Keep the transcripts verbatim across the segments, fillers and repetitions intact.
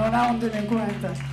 non è un delinquente.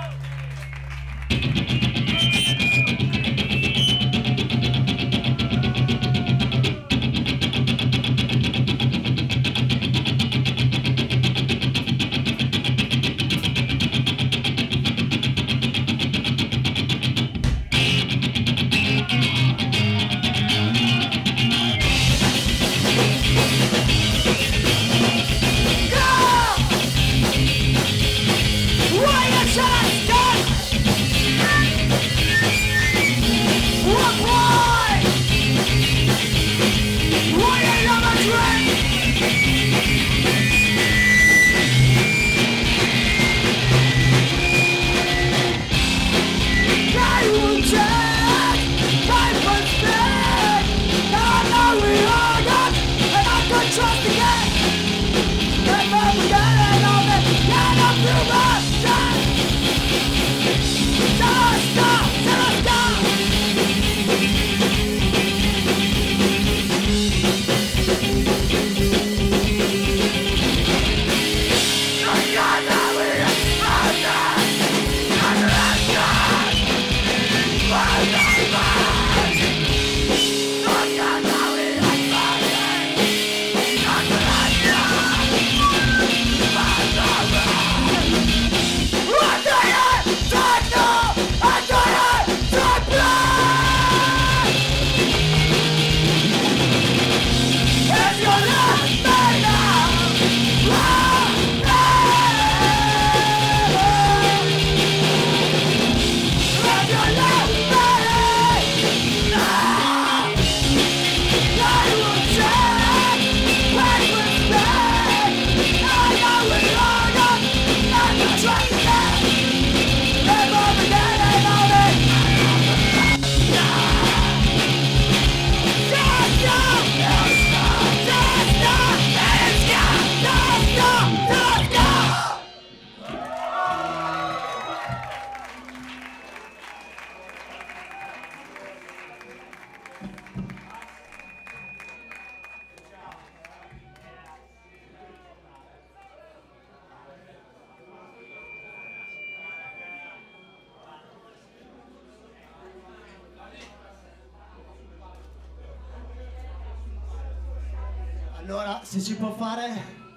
Allora, se si può fare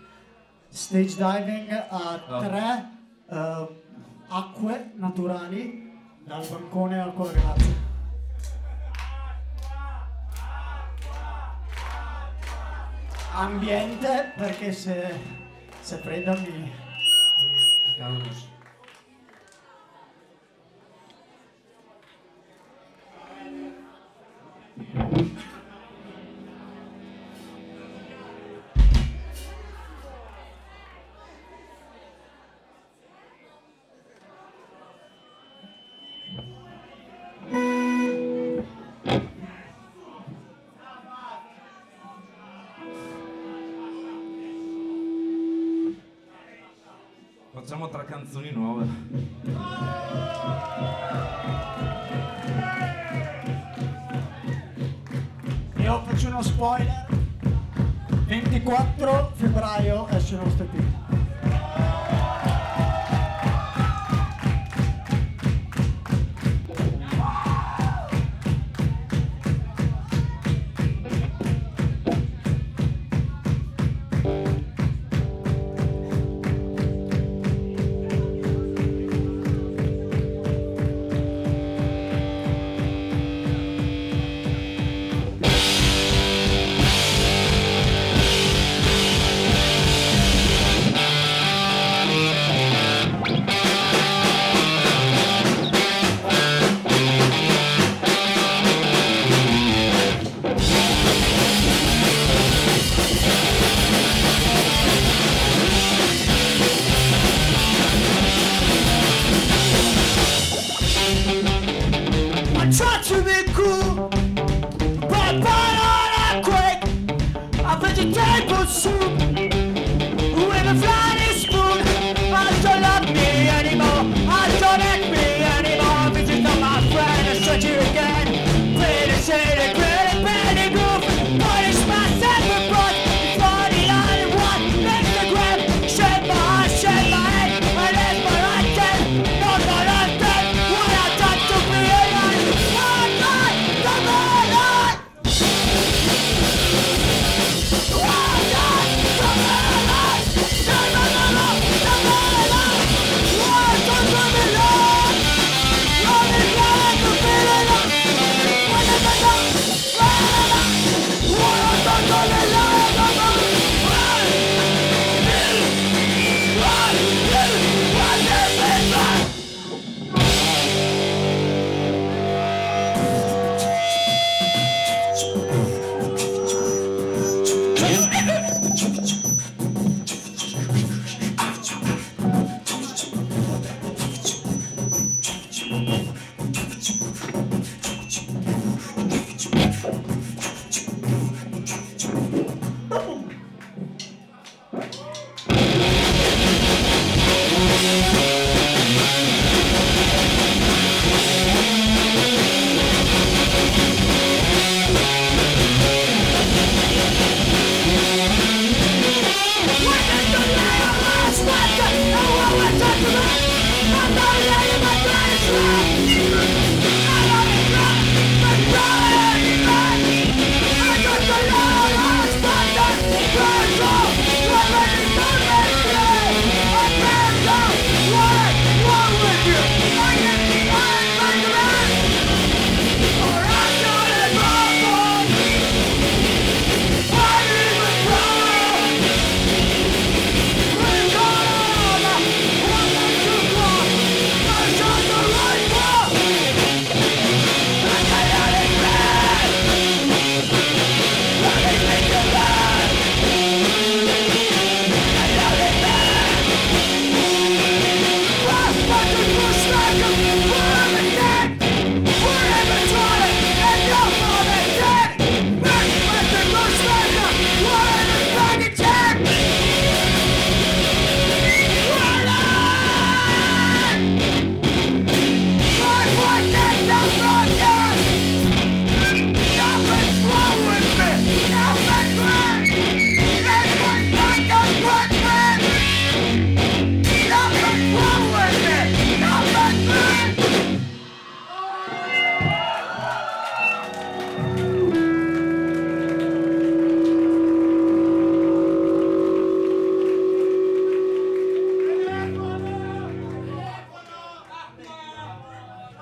stage diving a No. tre eh, acque naturali dal bancone al cuore, grazie. Ambiente, perché se, se fredda mi, mi, mi calo addosso. Facciamo tre canzoni nuove. Io faccio uno spoiler, ventiquattro febbraio esce il nostro E P.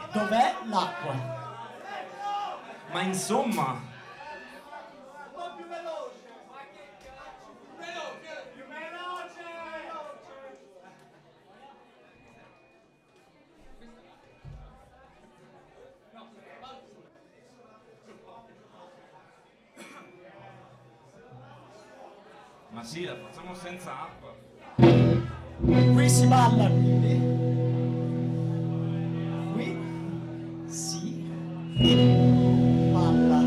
Dov'è l'acqua? Ma insomma, Un po' più veloce. Veloce. Più veloce. ma sì, la facciamo senza acqua. Qui si balla, quindi. Qui si balla.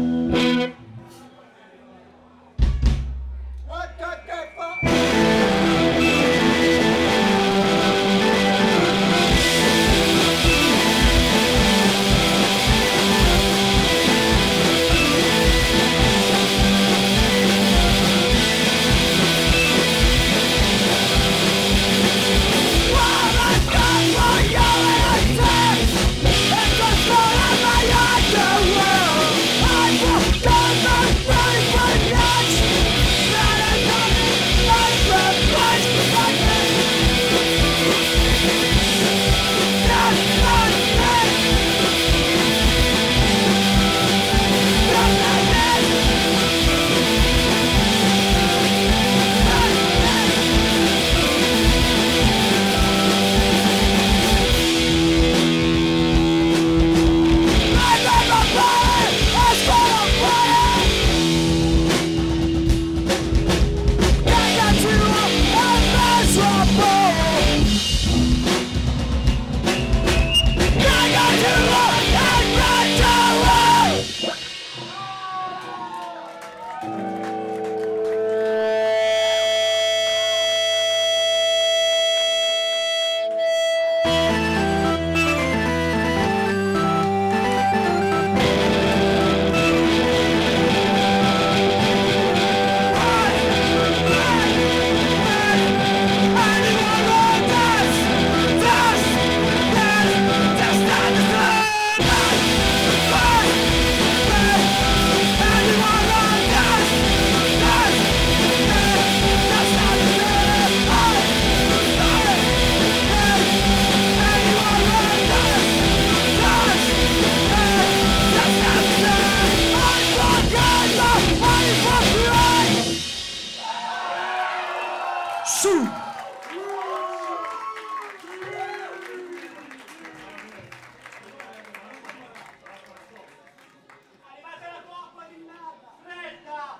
Arrivate la coppa di là. Fredda.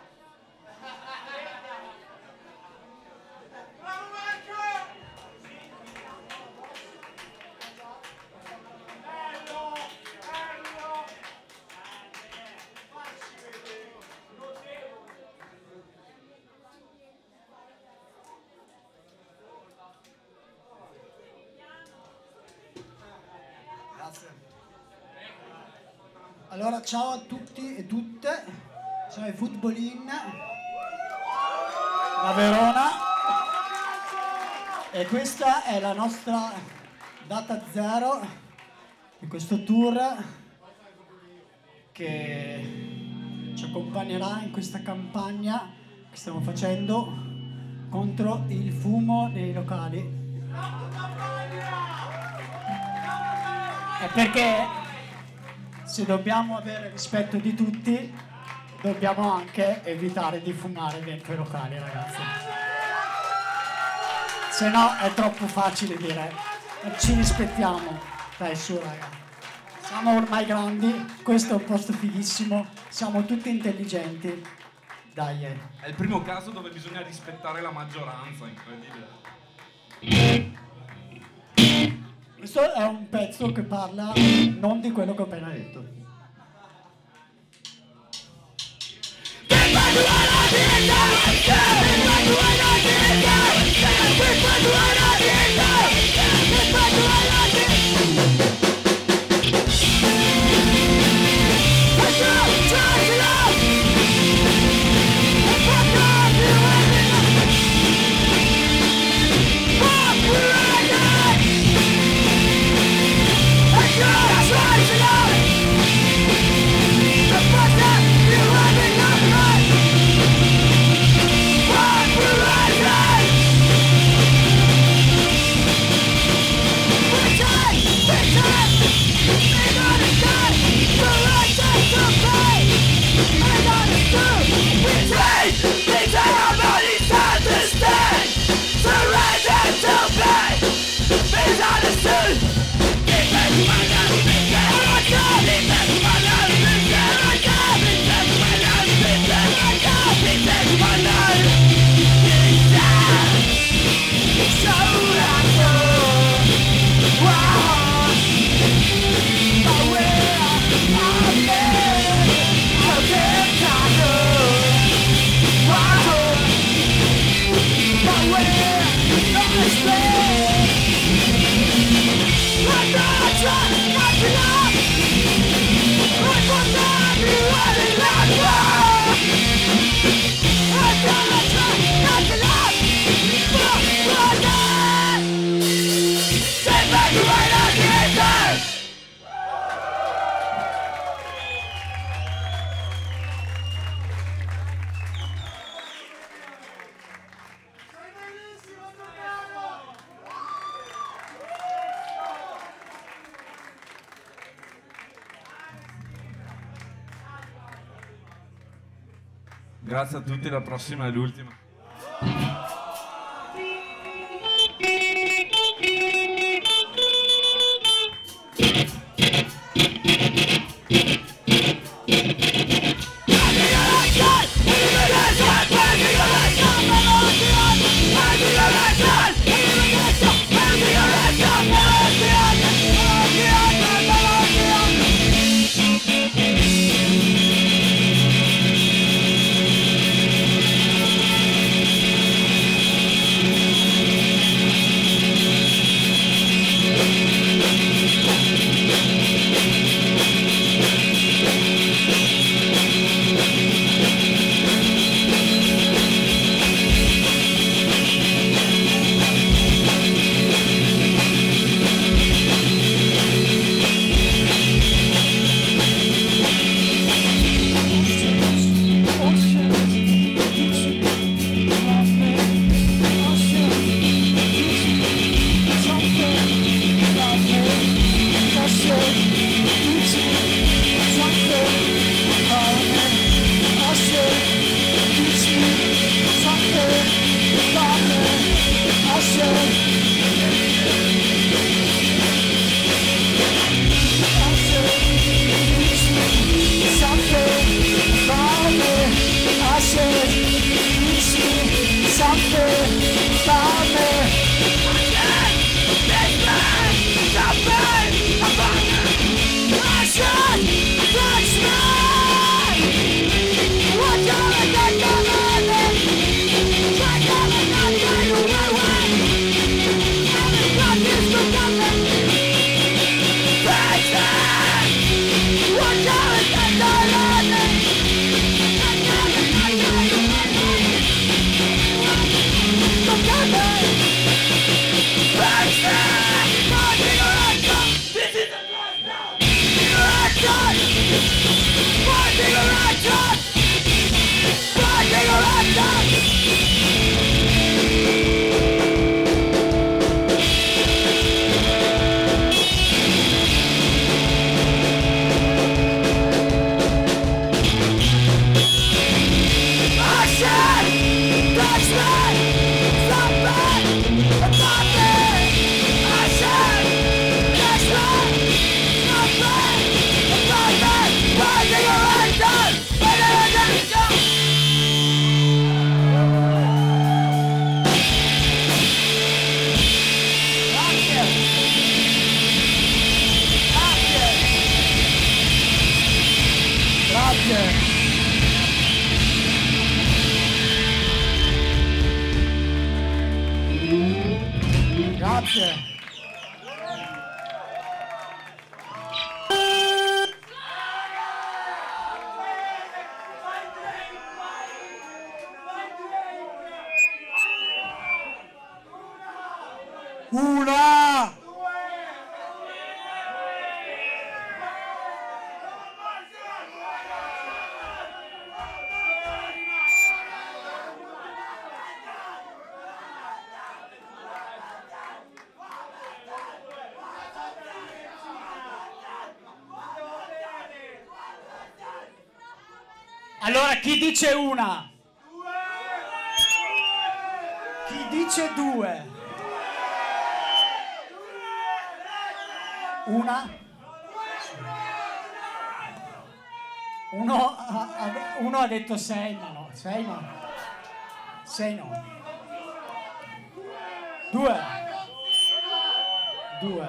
Bravo Marco. Bello, bello. Facci vedere. Notevole. Grazie. Allora, ciao a tutti e tutte, siamo i Footballin da Verona e questa è la nostra data zero di questo tour che ci accompagnerà in questa campagna che stiamo facendo contro il fumo nei locali. È perché se dobbiamo avere rispetto di tutti, dobbiamo anche evitare di fumare dentro i locali, ragazzi. Se no è troppo facile dire ci rispettiamo. Dai, su, raga. Siamo ormai grandi, questo è un posto fighissimo, siamo tutti intelligenti. Dai. eh. È il primo caso dove bisogna rispettare la maggioranza, incredibile. Questo è un pezzo che parla non di quello che ho appena detto. Let's go! Grazie a tutti, la prossima è l'ultima. Grazie. Una! Allora, chi dice una? Chi dice due? Una? Uno ha, ha- uno ha detto sei, ma no, sei no. Sei no. Due. Due.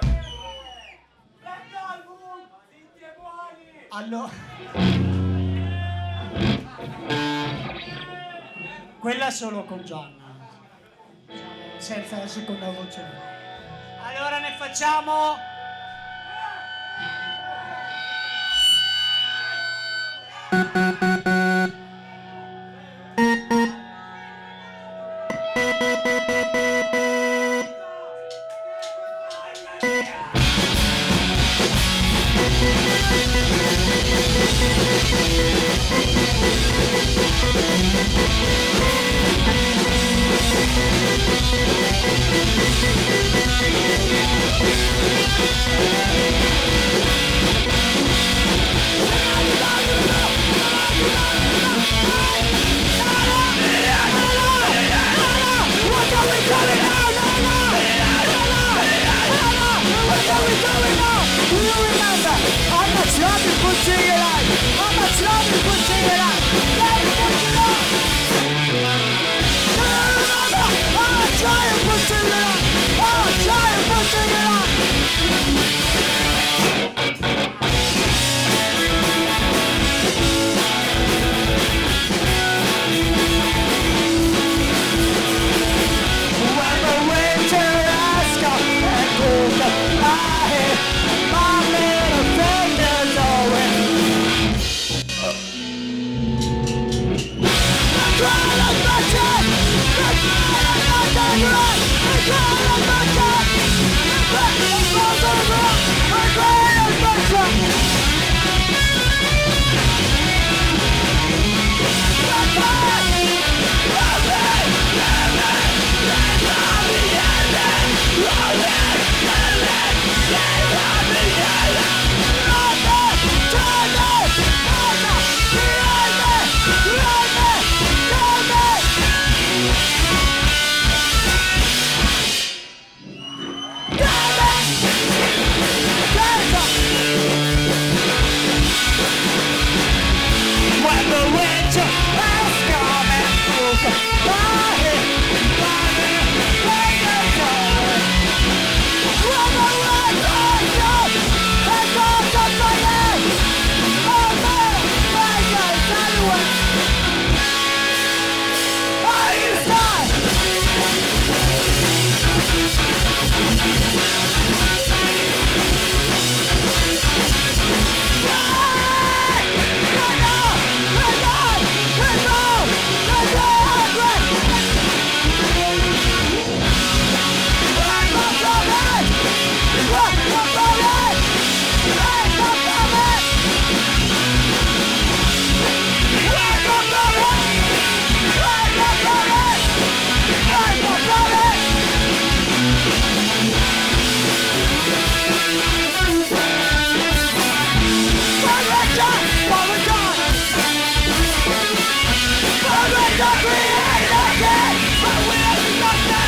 Allora... Quella solo con Gianna, senza la seconda voce. Allora ne facciamo... much love you put in your life? How much love you put in your life? Let me put your love. Do you remember how much love you put in your life? How much love you put in your life? When the winter has come and cold my head, my little fingers always. The cry of my chest, the cry of my chest, the cry of my chest, the cry of my chest, the cry of my chest. When the winter has come and broke my head, my little fingers always. When the winter has come and broke my head, my little fingers always. Are you sad?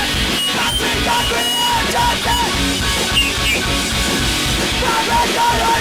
Nothing but creativity. Nothing but